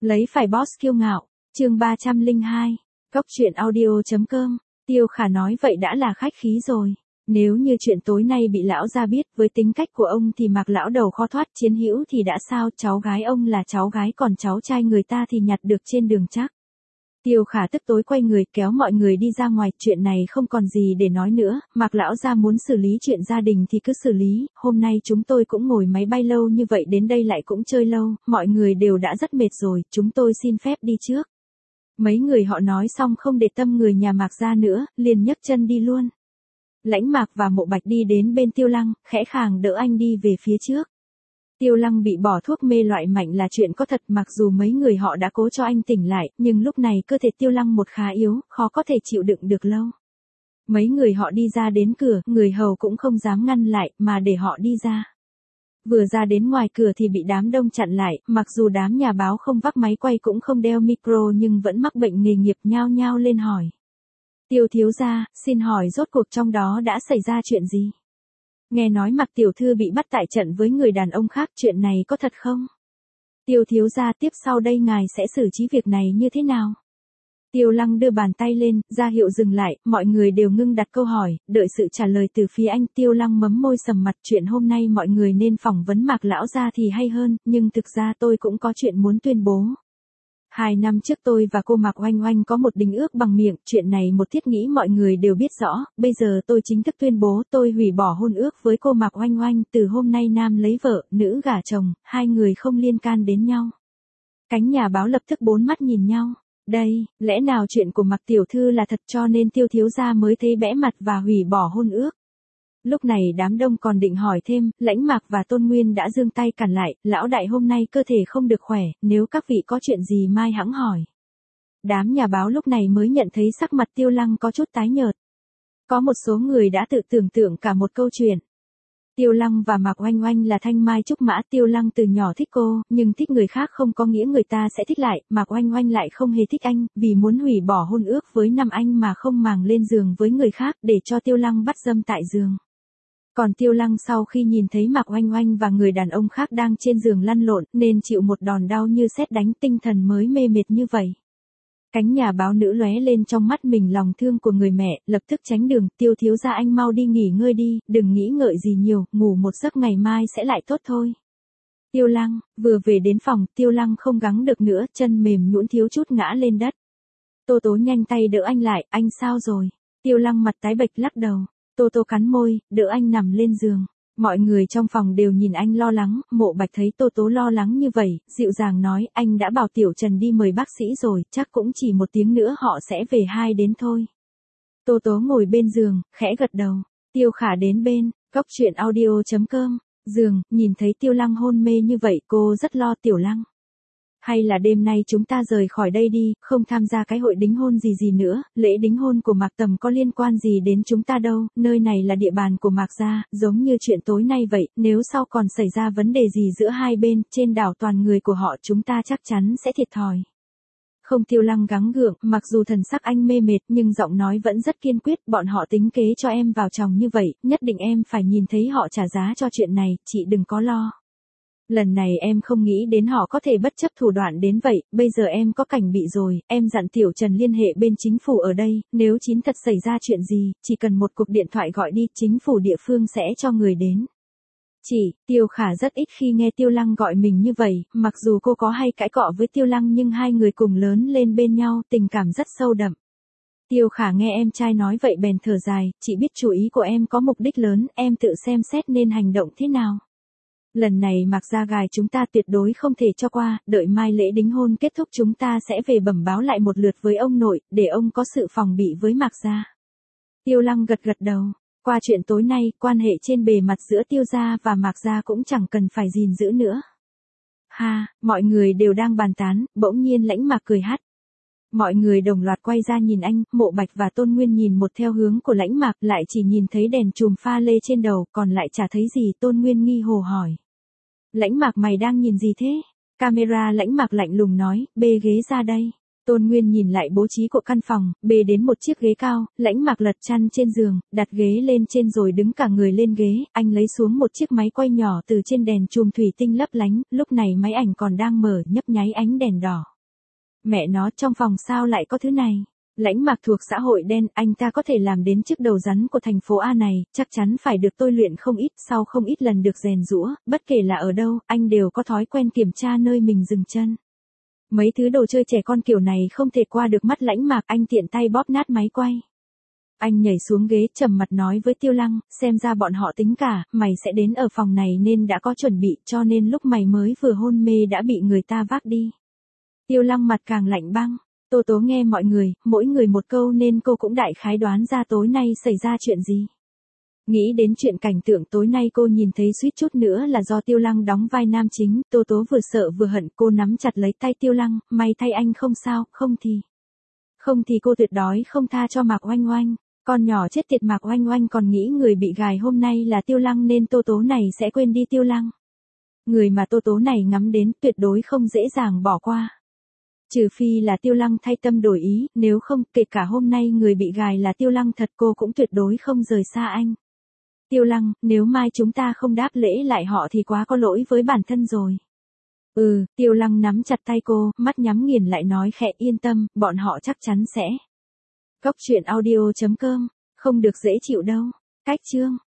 Lấy phải boss kiêu ngạo, chương 302, Cốc truyện audio.com, Tiêu Khả nói vậy đã là khách khí rồi. Nếu như chuyện tối nay bị lão gia biết, với tính cách của ông thì Mạc lão đầu khó thoát chiến hữu thì đã sao, cháu gái ông là cháu gái còn cháu trai người ta thì nhặt được trên đường chắc. Tiêu Khả tức tối quay người kéo mọi người đi ra ngoài, chuyện này không còn gì để nói nữa, Mạc lão gia muốn xử lý chuyện gia đình thì cứ xử lý, hôm nay chúng tôi cũng ngồi máy bay lâu như vậy đến đây lại cũng chơi lâu, mọi người đều đã rất mệt rồi, chúng tôi xin phép đi trước. Mấy người họ nói xong không để tâm người nhà Mạc gia nữa, liền nhấc chân đi luôn. Lãnh Mạc và Mộ Bạch đi đến bên Tiêu Lăng, khẽ khàng đỡ anh đi về phía trước. Tiêu Lăng bị bỏ thuốc mê loại mạnh là chuyện có thật, mặc dù mấy người họ đã cố cho anh tỉnh lại, nhưng lúc này cơ thể Tiêu Lăng một khá yếu, khó có thể chịu đựng được lâu. Mấy người họ đi ra đến cửa, người hầu cũng không dám ngăn lại, mà để họ đi ra. Vừa ra đến ngoài cửa thì bị đám đông chặn lại, mặc dù đám nhà báo không vác máy quay cũng không đeo micro nhưng vẫn mắc bệnh nghề nghiệp nhao nhao lên hỏi. Tiêu thiếu gia, xin hỏi rốt cuộc trong đó đã xảy ra chuyện gì? Nghe nói Mạc tiểu thư bị bắt tại trận với người đàn ông khác, chuyện này có thật không? Tiêu thiếu gia, tiếp sau đây ngài sẽ xử trí việc này như thế nào? Tiêu Lăng đưa bàn tay lên, ra hiệu dừng lại, mọi người đều ngưng đặt câu hỏi, đợi sự trả lời từ phía anh. Tiêu Lăng mấm môi sầm mặt, chuyện hôm nay mọi người nên phỏng vấn Mạc lão gia thì hay hơn, nhưng thực ra tôi cũng có chuyện muốn tuyên bố. 2 năm trước tôi và cô Mạc Oanh Oanh có một đính ước bằng miệng, chuyện này một thiết nghĩ mọi người đều biết rõ, bây giờ tôi chính thức tuyên bố tôi hủy bỏ hôn ước với cô Mạc Oanh Oanh, từ hôm nay nam lấy vợ, nữ gả chồng, hai người không liên can đến nhau. Cánh nhà báo lập tức bốn mắt nhìn nhau, đây, lẽ nào chuyện của Mạc tiểu thư là thật cho nên Tiêu thiếu gia mới thấy bẽ mặt và hủy bỏ hôn ước? Lúc này đám đông còn định hỏi thêm, Lãnh Mạc và Tôn Nguyên đã giương tay cản lại, lão đại hôm nay cơ thể không được khỏe, nếu các vị có chuyện gì mai hẵng hỏi. Đám nhà báo lúc này mới nhận thấy sắc mặt Tiêu Lăng có chút tái nhợt. Có một số người đã tự tưởng tượng cả một câu chuyện. Tiêu Lăng và Mạc Oanh Oanh là thanh mai trúc mã, Tiêu Lăng từ nhỏ thích cô, nhưng thích người khác không có nghĩa người ta sẽ thích lại, Mạc Oanh Oanh lại không hề thích anh, vì muốn hủy bỏ hôn ước với năm anh mà không màng lên giường với người khác để cho Tiêu Lăng bắt dâm tại giường. Còn Tiêu Lăng sau khi nhìn thấy Mạc Oanh Oanh và người đàn ông khác đang trên giường lăn lộn, nên chịu một đòn đau như sét đánh, tinh thần mới mê mệt như vậy. Cánh nhà báo nữ lóe lên trong mắt mình lòng thương của người mẹ, lập tức tránh đường, Tiêu thiếu gia anh mau đi nghỉ ngơi đi, đừng nghĩ ngợi gì nhiều, ngủ một giấc ngày mai sẽ lại tốt thôi. Tiêu Lăng, vừa về đến phòng, Tiêu Lăng không gắng được nữa, chân mềm nhũn thiếu chút ngã lên đất. Tô Tố nhanh tay đỡ anh lại, anh sao rồi? Tiêu Lăng mặt tái bệch lắc đầu. Tô Tô cắn môi, đỡ anh nằm lên giường. Mọi người trong phòng đều nhìn anh lo lắng, Mộ Bạch thấy Tô Tố lo lắng như vậy, dịu dàng nói, anh đã bảo Tiểu Trần đi mời bác sĩ rồi, chắc cũng chỉ 1 tiếng nữa họ sẽ về 2 đến thôi. Tô Tố ngồi bên giường, khẽ gật đầu. Tiêu Khả đến bên, Cốc truyện audio.com, giường, nhìn thấy Tiêu Lăng hôn mê như vậy cô rất lo. Tiểu Lăng, hay là đêm nay chúng ta rời khỏi đây đi, không tham gia cái hội đính hôn gì nữa, lễ đính hôn của Mạc Tầm có liên quan gì đến chúng ta đâu, nơi này là địa bàn của Mạc gia, giống như chuyện tối nay vậy, nếu sau còn xảy ra vấn đề gì giữa hai bên, trên đảo toàn người của họ chúng ta chắc chắn sẽ thiệt thòi. Không, Tiêu Lăng gắng gượng, mặc dù thần sắc anh mê mệt nhưng giọng nói vẫn rất kiên quyết, bọn họ tính kế cho em vào chồng như vậy, nhất định em phải nhìn thấy họ trả giá cho chuyện này, chị đừng có lo. Lần này em không nghĩ đến họ có thể bất chấp thủ đoạn đến vậy, bây giờ em có cảnh bị rồi, em dặn Tiểu Trần liên hệ bên chính phủ ở đây, nếu chính thật xảy ra chuyện gì, chỉ cần một cuộc điện thoại gọi đi, chính phủ địa phương sẽ cho người đến. Tiêu Khả rất ít khi nghe Tiêu Lăng gọi mình như vậy, mặc dù cô có hay cãi cọ với Tiêu Lăng nhưng hai người cùng lớn lên bên nhau, tình cảm rất sâu đậm. Tiêu Khả nghe em trai nói vậy bèn thở dài, chị biết chủ ý của em có mục đích lớn, em tự xem xét nên hành động thế nào. Lần này Mạc gia gài chúng ta tuyệt đối không thể cho qua, đợi mai lễ đính hôn kết thúc chúng ta sẽ về bẩm báo lại một lượt với ông nội, để ông có sự phòng bị với Mạc gia. Tiêu Lăng gật gật đầu, qua chuyện tối nay, quan hệ trên bề mặt giữa Tiêu gia và Mạc gia cũng chẳng cần phải gìn giữ nữa. Ha, mọi người đều đang bàn tán, bỗng nhiên Lãnh Mạc cười hắt. Mọi người đồng loạt quay ra nhìn anh, Mộ Bạch và Tôn Nguyên nhìn một theo hướng của Lãnh Mạc, lại chỉ nhìn thấy đèn chùm pha lê trên đầu, còn lại chả thấy gì. Tôn Nguyên nghi hồ hỏi. Lãnh Mạc mày đang nhìn gì thế? Camera. Lãnh Mạc lạnh lùng nói, bê ghế ra đây. Tôn Nguyên nhìn lại bố trí của căn phòng, bê đến một chiếc ghế cao, Lãnh Mạc lật chăn trên giường, đặt ghế lên trên rồi đứng cả người lên ghế, anh lấy xuống một chiếc máy quay nhỏ từ trên đèn chùm thủy tinh lấp lánh, lúc này máy ảnh còn đang mở nhấp nháy ánh đèn đỏ. Mẹ nó, trong phòng sao lại có thứ này? Lãnh Mạc thuộc xã hội đen, anh ta có thể làm đến chức đầu rắn của thành phố A này, chắc chắn phải được tôi luyện không ít, sau không ít lần được rèn giũa, bất kể là ở đâu, anh đều có thói quen kiểm tra nơi mình dừng chân. Mấy thứ đồ chơi trẻ con kiểu này không thể qua được mắt Lãnh Mạc, anh tiện tay bóp nát máy quay. Anh nhảy xuống ghế trầm mặt nói với Tiêu Lăng, xem ra bọn họ tính cả, mày sẽ đến ở phòng này nên đã có chuẩn bị, cho nên lúc mày mới vừa hôn mê đã bị người ta vác đi. Tiêu Lăng mặt càng lạnh băng. Tô Tố nghe mọi người, mỗi người một câu nên cô cũng đại khái đoán ra tối nay xảy ra chuyện gì. Nghĩ đến chuyện cảnh tượng tối nay cô nhìn thấy suýt chút nữa là do Tiêu Lăng đóng vai nam chính, Tô Tố vừa sợ vừa hận, cô nắm chặt lấy tay Tiêu Lăng, may thay anh không sao, không thì cô tuyệt đối không tha cho Mạc Oanh Oanh. Con nhỏ chết tiệt Mạc Oanh Oanh còn nghĩ người bị gài hôm nay là Tiêu Lăng nên Tô Tố này sẽ quên đi Tiêu Lăng. Người mà Tô Tố này ngắm đến tuyệt đối không dễ dàng bỏ qua. Trừ phi là Tiêu Lăng thay tâm đổi ý, nếu không, kể cả hôm nay người bị gài là Tiêu Lăng thật cô cũng tuyệt đối không rời xa anh. Tiêu Lăng, nếu mai chúng ta không đáp lễ lại họ thì quá có lỗi với bản thân rồi. Tiêu Lăng nắm chặt tay cô, mắt nhắm nghiền lại nói khẽ yên tâm, bọn họ chắc chắn sẽ. Cốc truyện audio.com, không được dễ chịu đâu. Cách chương.